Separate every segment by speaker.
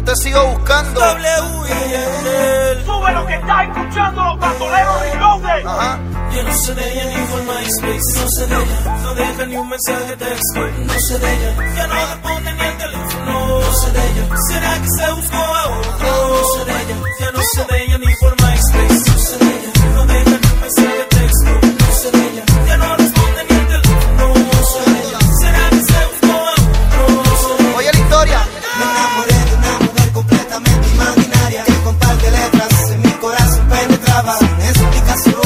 Speaker 1: te sigo buscando.
Speaker 2: W y Yandel.
Speaker 3: Sube lo que estás escuchando, los bandoleros Reloaded.
Speaker 1: Ajá.
Speaker 2: Yo no sé de ella ni por MySpace, no sé de ella, no deja ni un mensaje de texto, no sé de ella, ya no responde ni el teléfono, no sé de ella, será que se buscó a otro, no sé de ella, ya no sé de ella ni por MySpace, no sé de ella, no deja ni un mensaje de texto, no sé de ella, ya no responde ni el teléfono, no sé de ella, será que se buscó a otro, no sé de ella.
Speaker 1: Oye la historia.
Speaker 4: Me enamoré de una mujer completamente imaginaria que con par de letras en mi corazón penetraba sin explicación.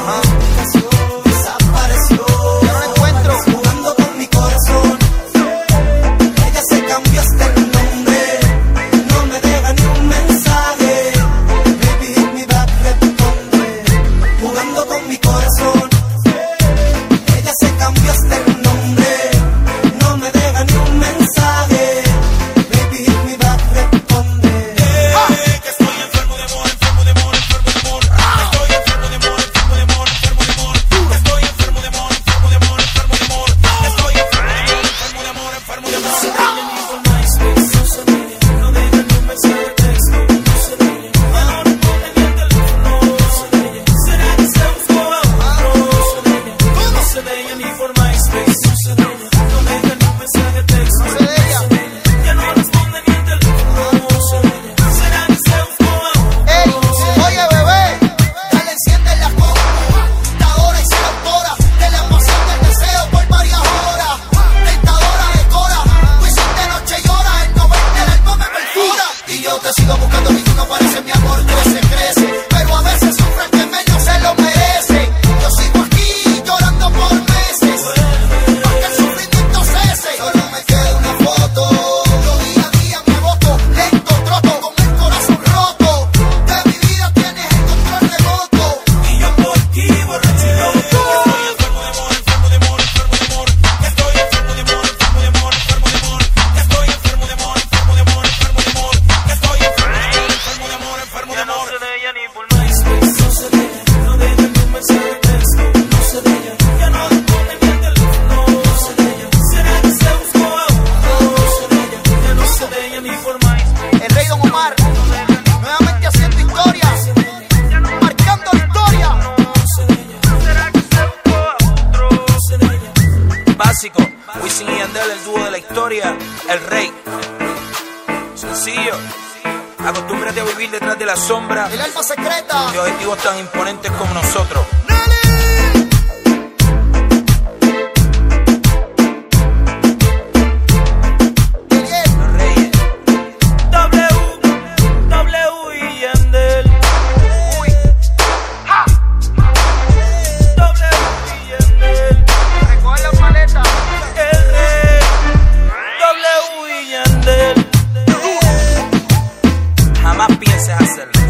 Speaker 4: Desapareció.
Speaker 1: Yo no la encuentro.
Speaker 4: Jugando con mi corazón. Ella se cambió hasta el nombre. No me deja ni un mensaje. Baby, hit me back, responde. Jugando con mi corazón. Ella se cambió hasta el nombre. No me deja ni un mensaje. Baby, hit me back, responde.
Speaker 2: Que estoy enfermo de amor, enfermo de amor, enfermo de amor. Estoy enfermo de amor, enfermo de amor, enfermo de amor. Estoy enfermo de amor, enfermo de amor, enfermo de amor. Estoy enfermo de amor, enfermo de amor, enfermo de amor. No sé de ella ni por MySpace, no sé de ella, no deja ni un mensaje de texto, no sé de ella, ya no responde ni el teléfono, no sé de ella, será que se buscó a otro, no sé de ella, no sé de ella ni por MySpace, no sé de ella, no deja ni un mensaje de texto,
Speaker 1: No sé de ella.
Speaker 2: ya no responde ni el teléfono, no sé de ella, será que se buscó a otro.
Speaker 1: Ey, oye bebé, dale enciende la computadora y se autora de la emoción del deseo por varias horas. Tentadora de cora, Wisin de noche llora, el 90 el alma me perfora. Y yo te sigo buscando y tú no pareces mi amor, crece, pero a veces sufre el que menos se lo merece. Yo sigo aquí llorando por meses, porque el sufrimiento cese. Solo me queda una foto, yo día a día me voto, lento troto con el corazón roto. De mi vida tienes el control remoto.
Speaker 2: Y yo por ti, borracho y loco. Estoy enfermo de amor, enfermo de amor, enfermo de amor. Estoy enfermo de amor, enfermo de amor, enfermo de amor. Estoy enfermo de amor, enfermo de amor, enfermo de amor. Estoy enfermo de amor, enfermo de amor. No sé de ella ni por MySpace, no sé de ella, no deja ni un mensaje de texto, no sé de ella, ya no responde ni el teléfono, no sé de ella, será que se buscó a otro, no sé de ella, ya no sé de ella ni por MySpace.
Speaker 1: El rey Don Omar, nuevamente haciendo historia, marcando historia.
Speaker 2: Básico, Wisin y Yandel, el dúo de la historia, el rey. Sencillo, acostúmbrate a vivir detrás de la sombra
Speaker 1: El alma secreta.
Speaker 2: de objetivos tan imponentes como nosotros. Los reyes. W y Yandel.
Speaker 1: Uy,
Speaker 2: W y Yandel.
Speaker 1: recoge las maletas.
Speaker 2: El rey. W y Yandel. Jamás pienses hacerlo.